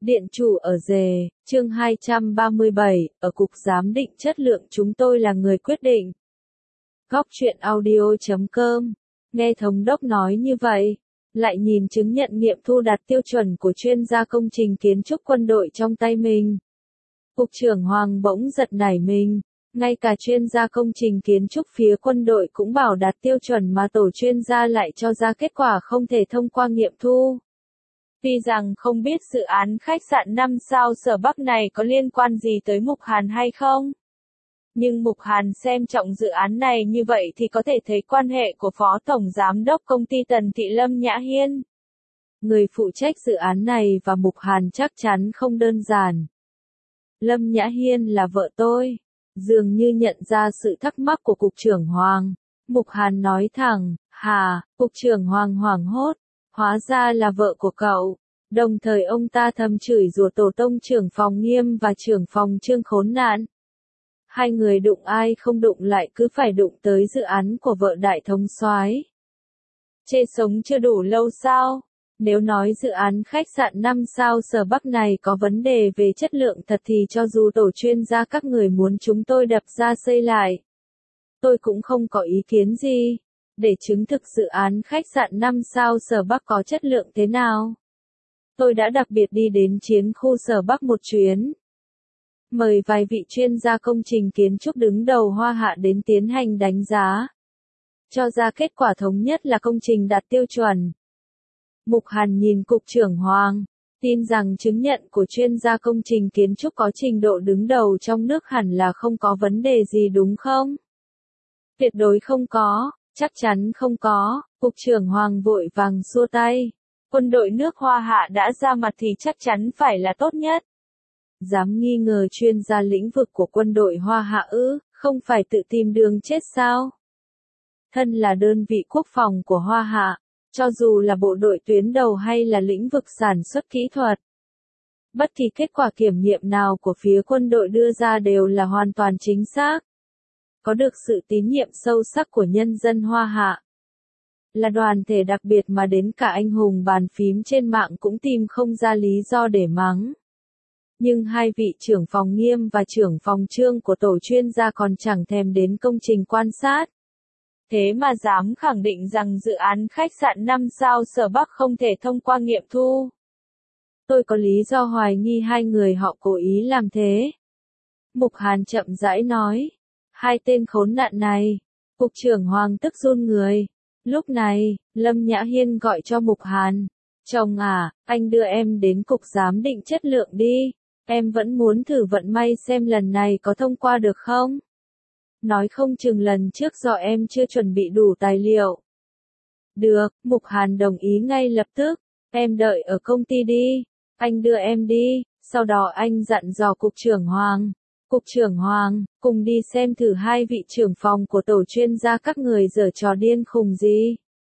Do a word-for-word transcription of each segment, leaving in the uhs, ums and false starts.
Điện chủ ở rề, chương hai trăm ba mươi bảy, ở Cục Giám định Chất lượng chúng tôi là người quyết định. Góc truyện audio chấm com, nghe thống đốc nói như vậy, lại nhìn chứng nhận nghiệm thu đạt tiêu chuẩn của chuyên gia công trình kiến trúc quân đội trong tay mình. Cục trưởng Hoàng bỗng giật nảy mình, ngay cả chuyên gia công trình kiến trúc phía quân đội cũng bảo đạt tiêu chuẩn mà tổ chuyên gia lại cho ra kết quả không thể thông qua nghiệm thu. Tuy rằng không biết dự án khách sạn năm sao Sở Bắc này có liên quan gì tới Mục Hàn hay không, nhưng Mục Hàn xem trọng dự án này như vậy thì có thể thấy quan hệ của Phó Tổng Giám đốc Công ty Tần Thị Lâm Nhã Hiên, người phụ trách dự án này, và Mục Hàn chắc chắn không đơn giản. Lâm Nhã Hiên là vợ tôi. Dường như nhận ra sự thắc mắc của Cục trưởng Hoàng, Mục Hàn nói thẳng, hà, Cục trưởng Hoàng hoảng hốt, hóa ra là vợ của cậu. Đồng thời ông ta thầm chửi rủa tổ tông trưởng phòng Nghiêm và trưởng phòng Trương khốn nạn. Hai người đụng ai không đụng lại cứ phải đụng tới dự án của vợ đại thống soái. Chê sống chưa đủ lâu sao? Nếu nói dự án khách sạn năm sao Sở Bắc này có vấn đề về chất lượng thật thì cho dù tổ chuyên gia các người muốn chúng tôi đập ra xây lại, tôi cũng không có ý kiến gì. Để chứng thực dự án khách sạn năm sao Sở Bắc có chất lượng thế nào, tôi đã đặc biệt đi đến chiến khu Sở Bắc một chuyến. Mời vài vị chuyên gia công trình kiến trúc đứng đầu Hoa Hạ đến tiến hành đánh giá, cho ra kết quả thống nhất là công trình đạt tiêu chuẩn. Mục Hàn nhìn Cục trưởng Hoàng, tin rằng chứng nhận của chuyên gia công trình kiến trúc có trình độ đứng đầu trong nước hẳn là không có vấn đề gì đúng không? Tuyệt đối không có, chắc chắn không có. Cục trưởng Hoàng vội vàng xua tay. Quân đội nước Hoa Hạ đã ra mặt thì chắc chắn phải là tốt nhất. Dám nghi ngờ chuyên gia lĩnh vực của quân đội Hoa Hạ ư, không phải tự tìm đường chết sao? Thân là đơn vị quốc phòng của Hoa Hạ, cho dù là bộ đội tuyến đầu hay là lĩnh vực sản xuất kỹ thuật, bất kỳ kết quả kiểm nghiệm nào của phía quân đội đưa ra đều là hoàn toàn chính xác, có được sự tín nhiệm sâu sắc của nhân dân Hoa Hạ. Là đoàn thể đặc biệt mà đến cả anh hùng bàn phím trên mạng cũng tìm không ra lý do để mắng. Nhưng hai vị trưởng phòng Nghiêm và trưởng phòng Trương của tổ chuyên gia còn chẳng thèm đến công trình quan sát. Thế mà dám khẳng định rằng dự án khách sạn năm sao Sở Bắc không thể thông qua nghiệm thu. Tôi có lý do hoài nghi hai người họ cố ý làm thế. Mục Hàn chậm rãi nói. Hai tên khốn nạn này. Cục trưởng Hoàng tức run người. Lúc này, Lâm Nhã Hiên gọi cho Mục Hàn. Chồng à, anh đưa em đến Cục Giám định Chất lượng đi. Em vẫn muốn thử vận may xem lần này có thông qua được không? Nói không chừng lần trước do em chưa chuẩn bị đủ tài liệu. Được, Mục Hàn đồng ý ngay lập tức. Em đợi ở công ty đi. Anh đưa em đi. Sau đó anh dặn dò Cục trưởng Hoàng. Cục trưởng Hoàng, cùng đi xem thử hai vị trưởng phòng của tổ chuyên gia các người giở trò điên khùng gì.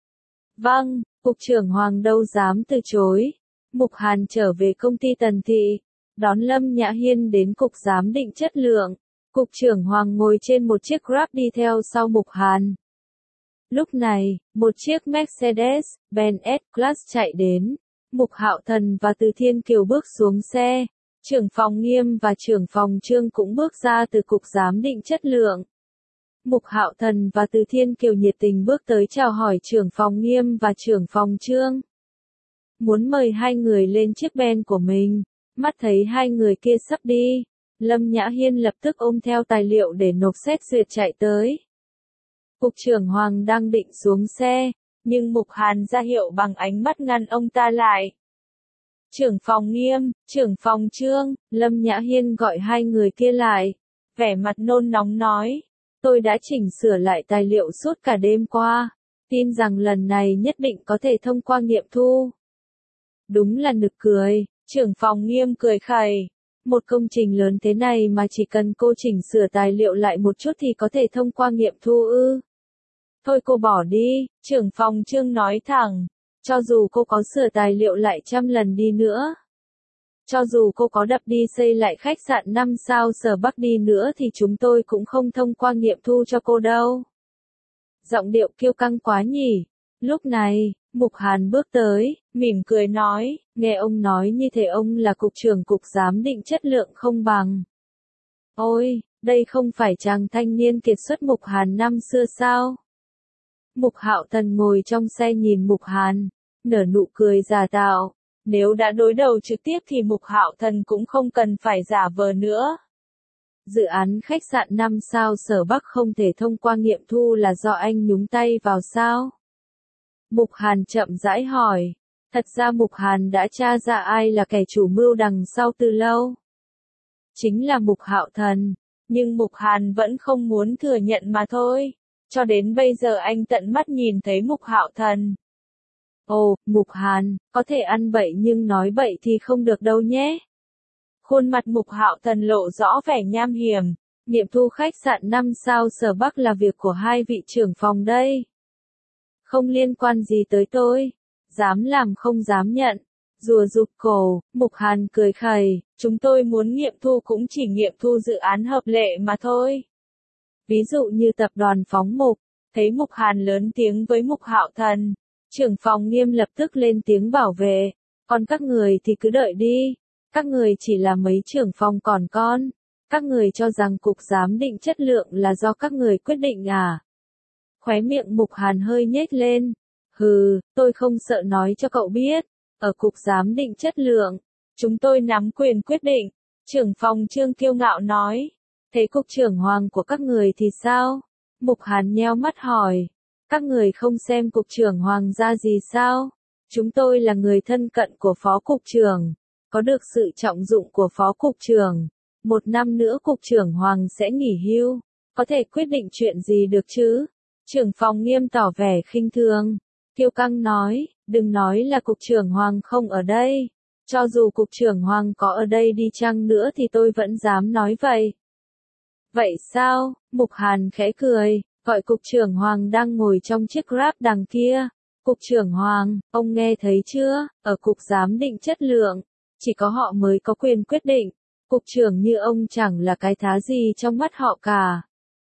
Vâng, Cục trưởng Hoàng đâu dám từ chối. Mục Hàn trở về công ty Tần Thị, đón Lâm Nhã Hiên đến Cục Giám định Chất lượng. Cục trưởng Hoàng ngồi trên một chiếc Grab đi theo sau Mục Hàn. Lúc này, một chiếc Mercedes-Benz S-Class chạy đến. Mục Hạo Thần và Từ Thiên Kiều bước xuống xe. Trưởng phòng Nghiêm và trưởng phòng Trương cũng bước ra từ Cục Giám định Chất lượng. Mục Hạo Thần và Từ Thiên Kiều nhiệt tình bước tới chào hỏi trưởng phòng Nghiêm và trưởng phòng Trương. Muốn mời hai người lên chiếc Ben của mình. Mắt thấy hai người kia sắp đi, Lâm Nhã Hiên lập tức ôm theo tài liệu để nộp xét duyệt chạy tới. Cục trưởng Hoàng đang định xuống xe, nhưng Mục Hàn ra hiệu bằng ánh mắt ngăn ông ta lại. Trưởng phòng Nghiêm, trưởng phòng Trương, Lâm Nhã Hiên gọi hai người kia lại, vẻ mặt nôn nóng nói, tôi đã chỉnh sửa lại tài liệu suốt cả đêm qua, tin rằng lần này nhất định có thể thông qua nghiệm thu. Đúng là nực cười, trưởng phòng Nghiêm cười khẩy. Một công trình lớn thế này mà chỉ cần cô chỉnh sửa tài liệu lại một chút thì có thể thông qua nghiệm thu ư. Thôi cô bỏ đi, trưởng phòng Trương nói thẳng. Cho dù cô có sửa tài liệu lại trăm lần đi nữa. Cho dù cô có đập đi xây lại khách sạn năm sao Sở Bắc đi nữa thì chúng tôi cũng không thông qua nghiệm thu cho cô đâu. Giọng điệu kiêu căng quá nhỉ. Lúc này, Mục Hàn bước tới, mỉm cười nói, nghe ông nói như thế ông là cục trưởng cục giám định chất lượng không bằng. Ôi, đây không phải chàng thanh niên kiệt xuất Mục Hàn năm xưa sao? Mục Hạo Thần ngồi trong xe nhìn Mục Hàn, nở nụ cười giả tạo. Nếu đã đối đầu trực tiếp thì Mục Hạo Thần cũng không cần phải giả vờ nữa. Dự án khách sạn năm sao Sở Bắc không thể thông qua nghiệm thu là do anh nhúng tay vào sao? Mục Hàn chậm rãi hỏi. Thật ra Mục Hàn đã tra ra ai là kẻ chủ mưu đằng sau từ lâu. Chính là Mục Hạo Thần. Nhưng Mục Hàn vẫn không muốn thừa nhận mà thôi. Cho đến bây giờ anh tận mắt nhìn thấy Mục Hạo Thần. Ồ, Mục Hàn, có thể ăn bậy nhưng nói bậy thì không được đâu nhé. Khuôn mặt Mục Hạo Thần lộ rõ vẻ nham hiểm. Nghiệm thu khách sạn năm sao Sở Bắc là việc của hai vị trưởng phòng đây. Không liên quan gì tới tôi. Dám làm không dám nhận. Rùa rụt cổ, Mục Hàn cười khẩy, chúng tôi muốn nghiệm thu cũng chỉ nghiệm thu dự án hợp lệ mà thôi. Ví dụ như tập đoàn Phóng Mục, thấy Mục Hàn lớn tiếng với Mục Hạo Thần, trưởng phòng Nghiêm lập tức lên tiếng bảo vệ, còn các người thì cứ đợi đi, các người chỉ là mấy trưởng phòng còn con, các người cho rằng cục giám định chất lượng là do các người quyết định à? Khóe miệng Mục Hàn hơi nhếch lên, hừ, tôi không sợ nói cho cậu biết. Ở cục giám định chất lượng, chúng tôi nắm quyền quyết định, trưởng phòng Trương kiêu ngạo nói. Thế cục trưởng Hoàng của các người thì sao? Mục Hàn nheo mắt hỏi. Các người không xem cục trưởng Hoàng ra gì sao? Chúng tôi là người thân cận của phó cục trưởng, có được sự trọng dụng của phó cục trưởng. Một năm nữa cục trưởng Hoàng sẽ nghỉ hưu, có thể quyết định chuyện gì được chứ? Trưởng phòng Nghiêm tỏ vẻ khinh thường. Kiêu căng nói, đừng nói là cục trưởng Hoàng không ở đây. Cho dù cục trưởng Hoàng có ở đây đi chăng nữa thì tôi vẫn dám nói vậy. Vậy sao? Mục Hàn khẽ cười, gọi cục trưởng Hoàng đang ngồi trong chiếc Grab đằng kia. Cục trưởng Hoàng, ông nghe thấy chưa? Ở cục giám định chất lượng, chỉ có họ mới có quyền quyết định. Cục trưởng như ông chẳng là cái thá gì trong mắt họ cả.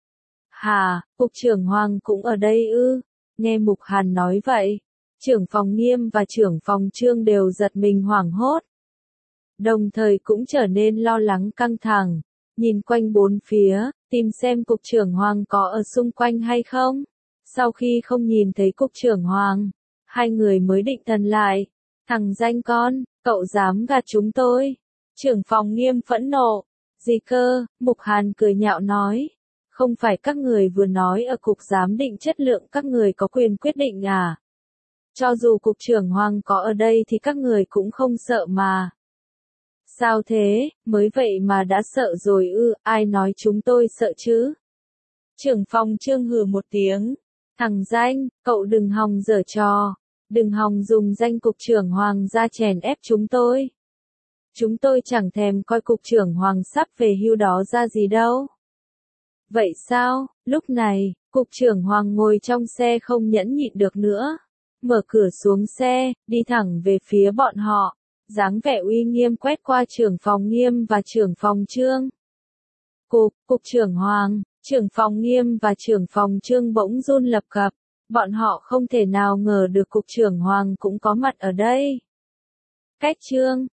Hà, cục trưởng Hoàng cũng ở đây ư? Nghe Mục Hàn nói vậy, trưởng phòng Nghiêm và trưởng phòng Trương đều giật mình hoảng hốt. Đồng thời cũng trở nên lo lắng căng thẳng, nhìn quanh bốn phía, tìm xem cục trưởng Hoàng có ở xung quanh hay không. Sau khi không nhìn thấy cục trưởng Hoàng, hai người mới định thần lại. Thằng danh con, cậu dám gạt chúng tôi. Trưởng phòng Nghiêm phẫn nộ. Gì cơ? Mục Hàn cười nhạo nói. Không phải các người vừa nói ở cục giám định chất lượng các người có quyền quyết định à? Cho dù cục trưởng Hoàng có ở đây thì các người cũng không sợ mà. Sao thế, mới vậy mà đã sợ rồi ư, ai nói chúng tôi sợ chứ? Trưởng phòng Trương hừ một tiếng. Thằng danh, cậu đừng hòng giở trò. Đừng hòng dùng danh cục trưởng Hoàng ra chèn ép chúng tôi. Chúng tôi chẳng thèm coi cục trưởng Hoàng sắp về hưu đó ra gì đâu. Vậy sao? Lúc này, cục trưởng Hoàng ngồi trong xe không nhẫn nhịn được nữa. Mở cửa xuống xe, đi thẳng về phía bọn họ. Dáng vẻ uy nghiêm quét qua trưởng phòng Nghiêm và trưởng phòng Trương. Cục, cục trưởng Hoàng, trưởng phòng Nghiêm và trưởng phòng Trương bỗng run lập cập. Bọn họ không thể nào ngờ được cục trưởng Hoàng cũng có mặt ở đây. Cách Trương,